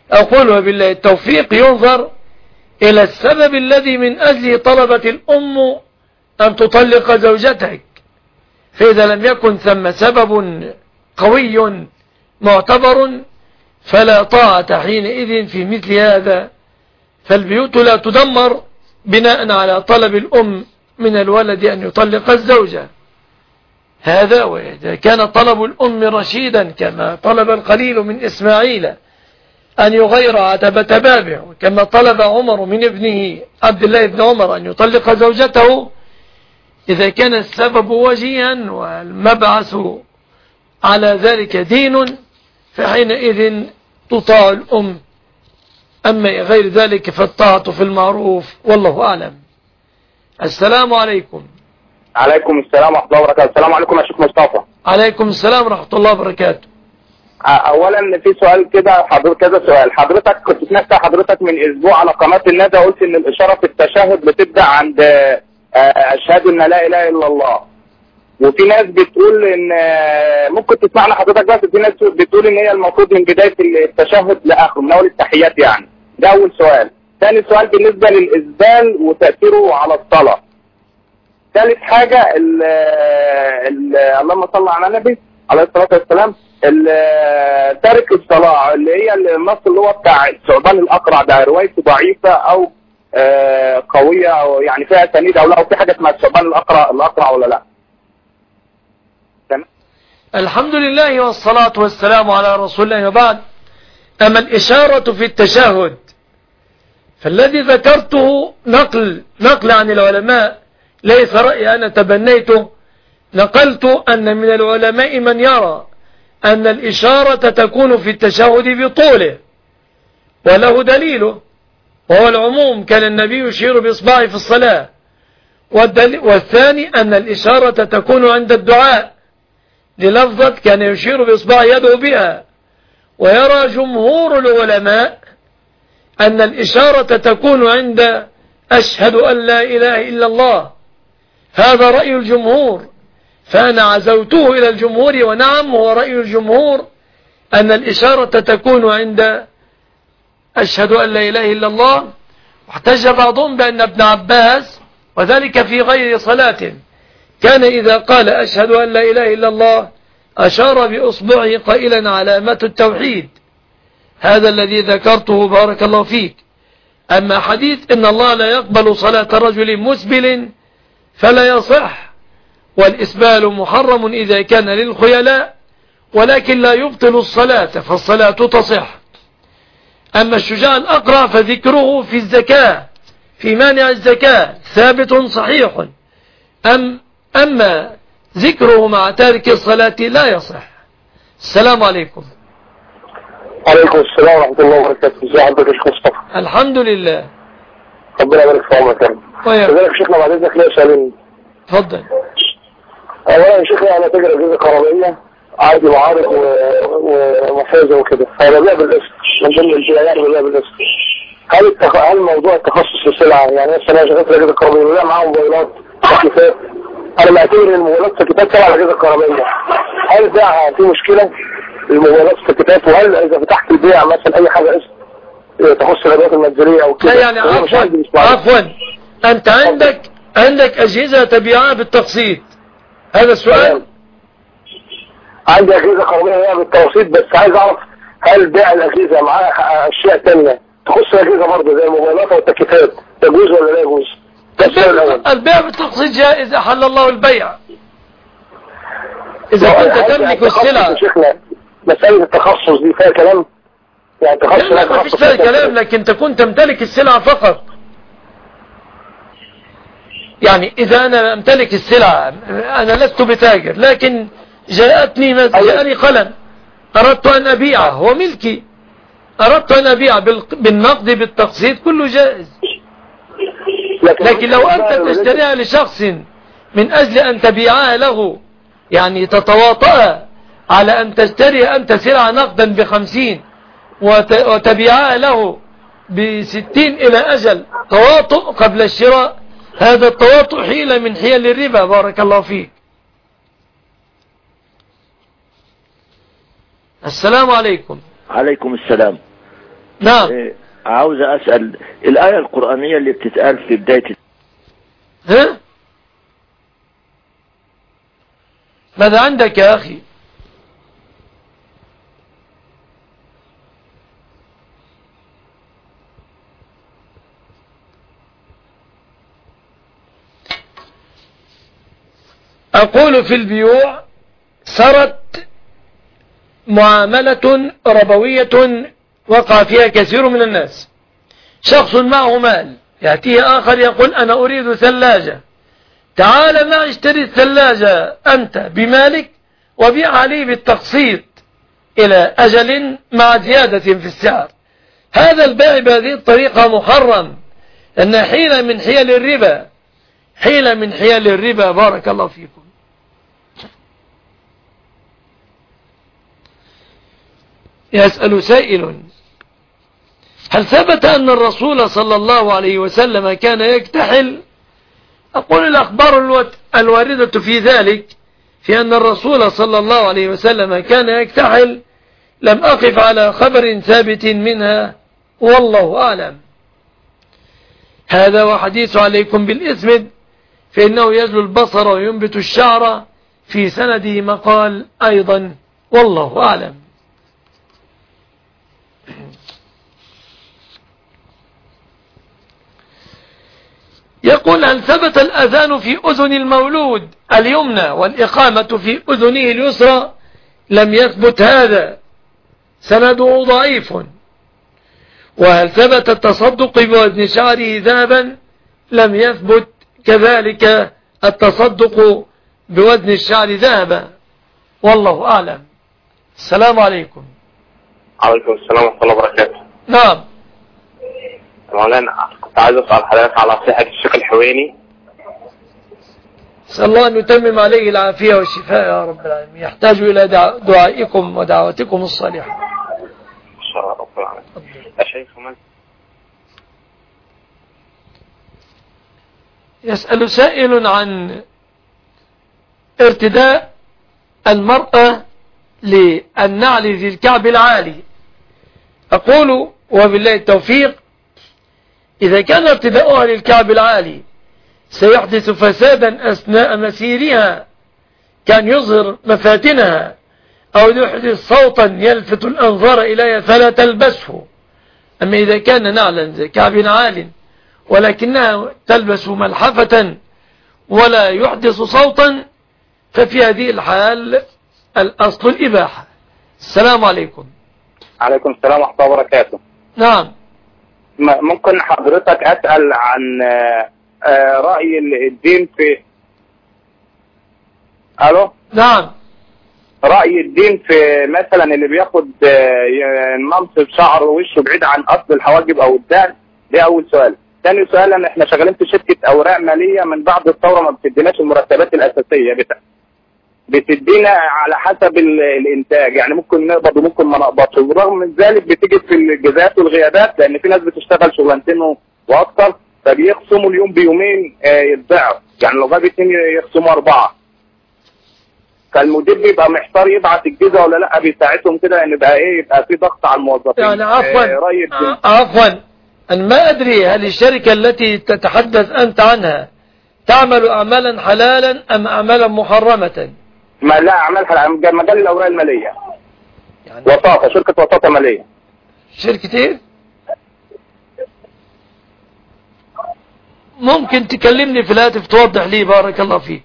أقول وبالله التوفيق ينظر إلى السبب الذي من أجله طلبت الأم أن تطلق زوجتك، فإذا لم يكن ثم سبب قوي معتبر فلا طاعة حينئذ في مثل هذا، فالبيوت لا تدمر بناء على طلب الأم من الولد أن يطلق الزوجة. هذا وإذا كان طلب الأم رشيدا كما طلب القليل من إسماعيل أن يغير عتبة بابه، وكما طلب عمر من ابنه عبد الله بن عمر أن يطلق زوجته، إذا كان السبب وجيها والمبعث على ذلك دين فحينئذ تطاع الأم، أما غير ذلك فالطاعة في المعروف والله أعلم. السلام عليكم. عليكم السلام ورحمة الله وبركاته. السلام عليكم يا شيخ مصطفى. عليكم السلام ورحمة الله وبركاته. اولا في سؤال كده حضرتك، كذا سؤال. حضرتك كنت سمعت حضرتك من اسبوع على قناة الندى قلت ان الاشارة في التشهد بتبدأ عند اشهد ان لا اله الا الله، وفي ناس بتقول ان ممكن تسمعنا حضرتك، بس في ناس بتقول ان هي المفروض من بداية التشهد لاخره من اول التحيات يعني. ده اول سؤال. ثاني سؤال بالنسبة للاسبال وتأثيره على الصلاة. ثالث حاجة ال ال اللهم صل على النبي عليه الصلاة والسلام، تارك الصلاة اللي هي النص اللي هو بتاع ثعبان الأقرع ده روايته ضعيفة أو آه قوية أو يعني فيها تنيد أو لا، أو في حاجة اسمها ثعبان الأقرع الأقرع ولا لا؟ تمام. الحمد لله والصلاة والسلام على رسول الله وبعد. أما الإشارة في التشهد فالذي ذكرته نقل نقل عن العلماء، ليس رأي أنا تبنيته، نقلت أن من العلماء من يرى أن الإشارة تكون في التشهد بطوله، وله دليله وهو العموم، كان النبي يشير بإصبعه في الصلاة. والثاني أن الإشارة تكون عند الدعاء للفظة كان يشير بإصبعه يدعو بها. ويرى جمهور العلماء أن الإشارة تكون عند أشهد أن لا إله إلا الله، هذا رأي الجمهور، فأنا عزوته إلى الجمهور، ونعم هو رأي الجمهور أن الإشارة تكون عند أشهد أن لا إله إلا الله. واحتج بعضهم بأن ابن عباس وذلك في غير صلاة كان إذا قال أشهد أن لا إله إلا الله أشار بأصبعه قائلا علامة التوحيد. هذا الذي ذكرته بارك الله فيك. أما حديث إن الله لا يقبل صلاة رجل مسبل فلا يصح، والإسبال محرم إذا كان للخيلاء ولكن لا يبطل الصلاة فالصلاة تصح. أما الشجاع الأقرع فذكره في الزكاة في مانع الزكاة ثابت صحيح، أم أما ذكره مع تارك الصلاة لا يصح. السلام عليكم. عليكم السلام ورحمة الله وبركاته. ازي حضرتك يا شيخ مصطفى؟ الحمد لله. ربنا يبارك في عمرك يا رب. كذلك شيخنا بعد اذنك ليا سؤالين. اتفضل. اولا يا شيخنا انا تاجر اجهزه كهربائيه عادي، معارض ومحفظه وكده، فببيع بالقسط من ضمن البيع يعني ببيع بالقسط. هل التخ... هل موضوع التخصص في السلعه يعني مثلا انا شغال في الاجهزه الكهربائيه ببيع معاهم موبايلات تكييفات، انا معتبر ان الموبايلات التكييفات تبع الاجهزه الكهربائيه، هل بيعها في مشكله الموبايلات التكييفات؟ وهل اذا فتحت البيع مثلا اي حاجه قسط تخص الادوات المنزليه او كده؟ لا يعني عفوا عفوا انت عندك عندك اجهزه تبيعها بالتقسيط، هذا السؤال؟ عندي اجهزه كهربائيه بالتقسيط، بس عايز اعرف هل بيع الاجهزه معاها اشياء ثانيه تخص الاجهزه برضه زي الموبايلات او التكييفات يجوز ولا لا يجوز؟ البيع بالتقسيط جائز، احل الله البيع اذا كنت تملك السلعه. مساله التخصص دي فيها كلام يعني تخصص؟ لا ما فيش فيها كلام، لكن تكون تمتلك السلعه فقط. يعني إذا أنا أمتلك السلعة، أنا لست بتاجر لكن جاءتني جاءني قلم أردت أن أبيعه، هو ملكي، أردت أن أبيع بالنقد بالتقسيط كله جائز. لكن لو أنت تشتريها لشخص من أجل أن تبيعها له، يعني تتواطأ على أن تشتري أنت سلعة نقدا بخمسين وتبيعها له بستين إلى أجل تواطؤ قبل الشراء، هذا التواطؤ حيلة من حيل الربا. بارك الله فيك. السلام عليكم. عليكم السلام. نعم. إيه عاوز أسأل الآية القرآنية اللي بتتقال في بداية. ها؟ ماذا عندك يا أخي؟ أقول في البيوع سرت معاملة ربوية وقع فيها كثير من الناس. شخص معه مال يأتيه آخر يقول أنا أريد ثلاجة، تعال معي اشتري الثلاجة أنت بمالك وبيع عليه بالتقسيط إلى أجل مع زيادة في السعر. هذا البيع بهذه الطريقة محرم، لأن حيلة من حيل الربا، حيلة من حيل الربا. بارك الله فيكم. يسأل سائل: هل ثبت أن الرسول صلى الله عليه وسلم كان يكتحل؟ أقول الأخبار الواردة في ذلك في أن الرسول صلى الله عليه وسلم كان يكتحل لم أقف على خبر ثابت منها، والله أعلم. هذا وحديث عليكم بالإسمد فإنه يجلو البصر وينبت الشعر، في سنده مقال أيضا، والله أعلم. يقول: هل ثبت الأذان في أذن المولود اليمنى والإقامة في أذنه اليسرى؟ لم يثبت هذا، سنده ضعيف. وهل ثبت التصدق بوزن شعره ذهبا؟ لم يثبت كذلك التصدق بوزن الشعر ذهبا، والله أعلم. السلام عليكم. عليكم السلام ورحمة الله وبركاته. نعم مولانا، كنت عايز أسأل حضرتك على صحة الشيخ الحويني. أسأل الله أن يتمم عليه العافية والشفاء يا رب العالمين. يحتاج إلى دعائكم ودعوتكم الصالحة. إن شاء الله رب العالمين. يا شيخ من يسأل سائل عن ارتداء المرأة للنعل ذي الكعب العالي. أقول وبالله التوفيق: إذا كان ارتداؤها للكعب العالي سيحدث فسادا أثناء مسيرها، كان يظهر مفاتنها أو يحدث صوتا يلفت الأنظار إليها، فلا تلبسه. أما إذا كان نعلا ذي كعب عال ولكنها تلبس ملحفة ولا يحدث صوتا، ففي هذه الحال الأصل الإباحة. السلام عليكم. عليكم السلام ورحمة الله وبركاته. نعم. ممكن حضرتك أسأل عن رأي الدين في ألو؟ نعم. رأي الدين في مثلا اللي بياخد منصب شعر ووشه بعيد عن أصل الحواجب أو الدقن. ده أول سؤال. ثاني سؤال: أن احنا شغالين في شركة أوراق مالية، من بعد الثورة ما بتديناش المرتبات الأساسية بتاعتنا، بتدينا على حسب الانتاج، يعني ممكن نقبض وممكن ما نقبضش، ورغم من ذلك بتيجي في الجزاءات والغيابات، لان في ناس بتشتغل شغلانتين واكثر فبيخصموا اليوم بيومين يتضاعف، يعني لو غاب اتنين يخصموا اربعه. فالمدير بيبقى محتار يبعت الجزء ولا لا، بيساعدهم كده ان يبقى ايه، يبقى في ضغط على الموظفين. يعني عفوا آه عفوا انا ما ادري هل الشركه التي تتحدث انت عنها تعمل اعمالا حلالا ام اعمالا محرمه؟ ما لا اعمال حلال، مجال الاوراق الماليه يعني وساطه، شركه وساطه ماليه. شركه ايه؟ ممكن تكلمني في الهاتف توضح لي؟ بارك الله فيك.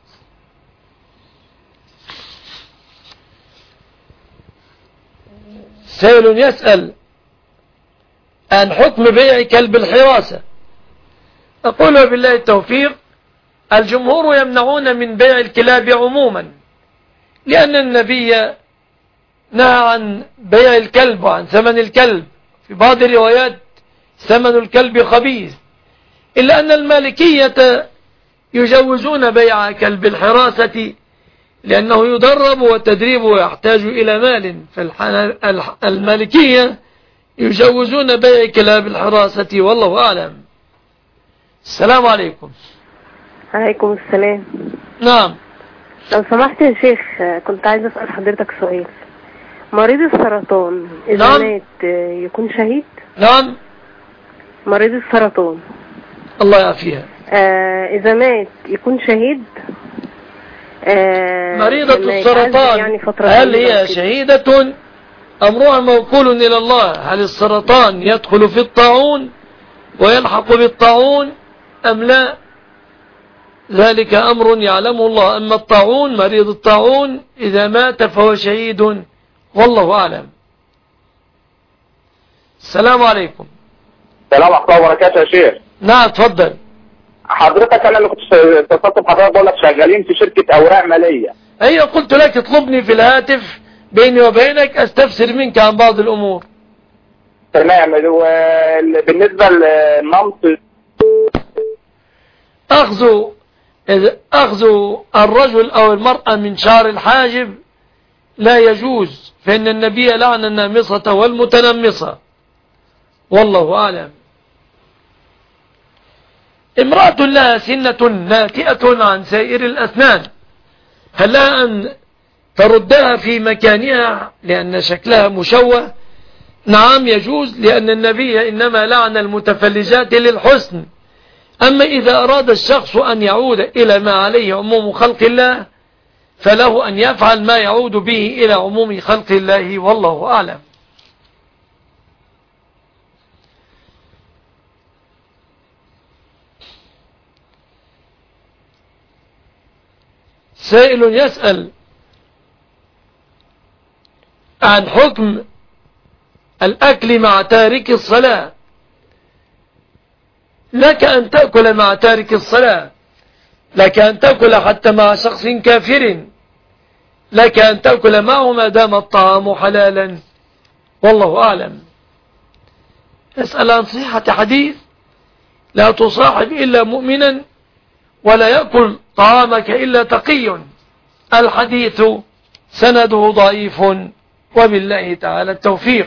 سائل يسأل عن حكم بيع كلب الحراسة. أقول بالله التوفيق: الجمهور يمنعون من بيع الكلاب عموما، لأن النبي نهى عن بيع الكلب وعن ثمن الكلب، في بعض الروايات ثمن الكلب خبيث، إلا أن المالكية يجوزون بيع كلب الحراسة لأنه يدرب وتدريبه يحتاج إلى مال، فالمالكية يجوزون بيع كلاب الحراسة، والله أعلم. السلام عليكم. عليكم السلام. نعم. لو سمحت يا شيخ، كنت عايز أسأل حضرتك سؤال. مريض السرطان إذا نعم. مات يكون شهيد؟ نعم. مريض السرطان الله يعافيها. آه إذا مات يكون شهيد؟ آه مريضة السرطان يعني هل هي شهيدة؟ أمرها موكول إلى الله. هل السرطان يدخل في الطاعون ويلحق بالطاعون أم لا؟ ذلك أمر يعلمه الله. أما الطاعون، مريض الطاعون إذا مات فهو شهيد، والله أعلم. السلام عليكم. السلام ورحمة الله وبركاته يا شيخ. نعم اتفضل. حضرتك أنا اللي كنت اتصلت بحضرتك بقول لك شغالين في شركة أوراق مالية. أي قلت لك اطلبني في الهاتف بيني وبينك أستفسر منك عن بعض الأمور. تمام. بالنسبة للنمط أخذ أخذ الرجل أو المرأة من شعر الحاجب لا يجوز، فإن النبي لعن النامصة والمتنمصة، والله أعلم. امرأة لها سنة ناتئة عن سائر الأسنان، هل لها أن تردها في مكانها لأن شكلها مشوه؟ نعم يجوز، لأن النبي إنما لعن المتفلجات للحسن. أما إذا أراد الشخص أن يعود إلى ما عليه عموم خلق الله فله أن يفعل ما يعود به إلى عموم خلق الله، والله أعلم. سائل يسأل عن حكم الأكل مع تارك الصلاة. لك أن تأكل مع تارك الصلاة، لك أن تأكل حتى مع شخص كافر، لك أن تأكل معه ما دام الطعام حلالا، والله أعلم. اسأل عن صحة حديث لا تصاحب إلا مؤمنا ولا يأكل طعامك إلا تقي. الحديث سنده ضعيف، وبالله تعالى التوفيق.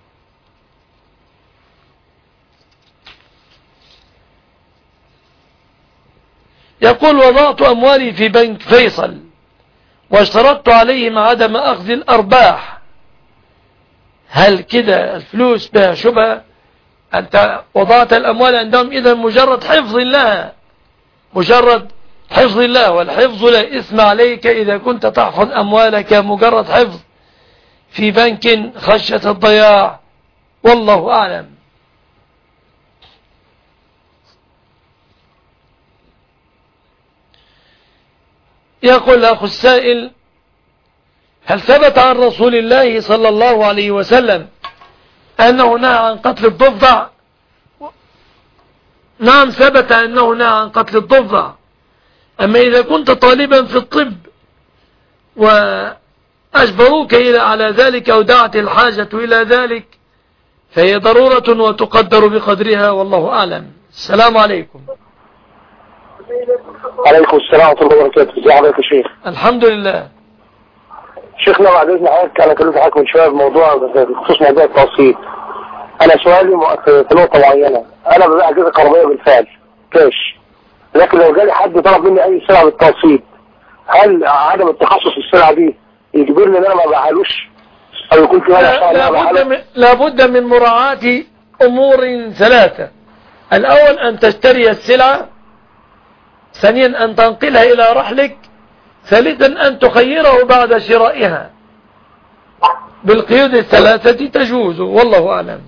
يقول وضعت أموالي في بنك فيصل واشترطت عليهم عدم أخذ الأرباح، هل كده الفلوس بها شبهة؟ أنت وضعت الأموال عندهم إذا مجرد حفظ لها، مجرد حفظ الله، والحفظ لا إثم عليك إذا كنت تحفظ أموالك مجرد حفظ في بنك خشية الضياع، والله أعلم. يقول أخو السائل هل ثبت عن رسول الله صلى الله عليه وسلم أنه نهى عن قتل الضفدع؟ نعم ثبت أنه نهى عن قتل الضفدع. أما إذا كنت طالبا في الطب وأجبروك إلى على ذلك أو دعت الحاجة إلى ذلك فهي ضرورة وتقدر بقدرها، والله أعلم. السلام عليكم. عليكم السلام ورحمة الله وبركاته. ازي حضرتك يا شيخ؟ الحمد لله. شيخنا بعد اذن حضرتك انا كلمت حضرتك من شويه بموضوع بخصوص موضوع التوصيل. انا سؤالي في نقطه معينه، انا ببيع اجهزه كهربائيه بالفعل كاش، لكن لو جالي حد طلب مني اي سلعه بالتوصيل، هل عدم التخصص في السلعه دي يجبرني ان انا ما ابيعهالوش او يكون في هذا لابد لابد من مراعاة امور ثلاثه. الاول ان تشتري السلعه، ثانيا أن تنقلها إلى رحلك، ثالثا أن تخيره بعد شرائها. بالقيود الثلاثة تجوز، والله أعلم.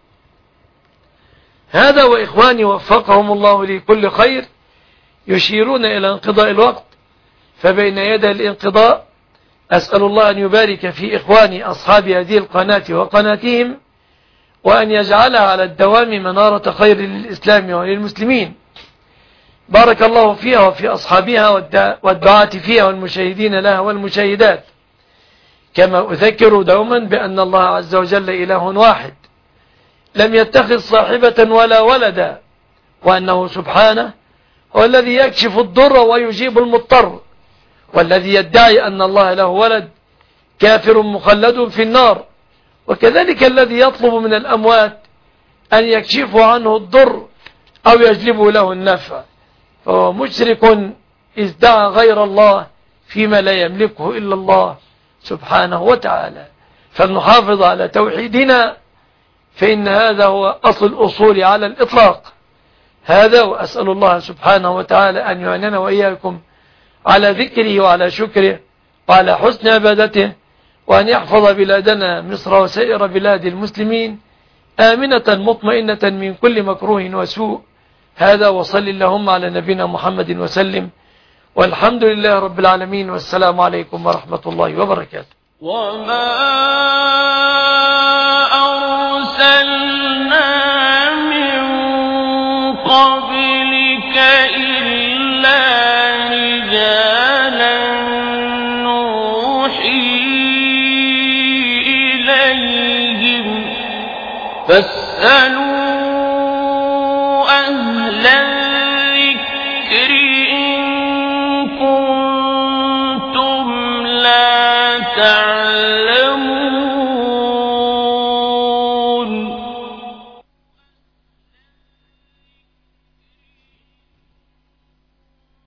هذا وإخواني وفقهم الله لكل خير يشيرون إلى انقضاء الوقت، فبين يدي الانقضاء أسأل الله أن يبارك في إخواني أصحاب هذه القناة وقناتهم، وأن يجعلها على الدوام منارة خير للإسلام وللمسلمين. بارك الله فيها وفي أصحابها والدعاة فيها والمشاهدين لها والمشاهدات. كما أذكر دوما بأن الله عز وجل إله واحد لم يتخذ صاحبة ولا ولدا، وأنه سبحانه هو الذي يكشف الضر ويجيب المضطر، والذي يدعي أن الله له ولد كافر مخلد في النار، وكذلك الذي يطلب من الأموات أن يكشفوا عنه الضر أو يجلبوا له النفع، فهو مشرك إذ دعا غير الله فيما لا يملكه إلا الله سبحانه وتعالى. فلنحافظ على توحيدنا، فإن هذا هو أصل الأصول على الإطلاق. هذا، وأسأل الله سبحانه وتعالى أن يعيننا وإياكم على ذكره وعلى شكره وعلى حسن عبادته، وأن يحفظ بلادنا مصر وسائر بلاد المسلمين آمنة مطمئنة من كل مكروه وسوء. هذا، وصل اللهم على نبينا محمد وسلم، والحمد لله رب العالمين، والسلام عليكم ورحمة الله وبركاته. وما أرسلنا من قبلك إلا رجالا نوحي إليهم فاسألوا أهل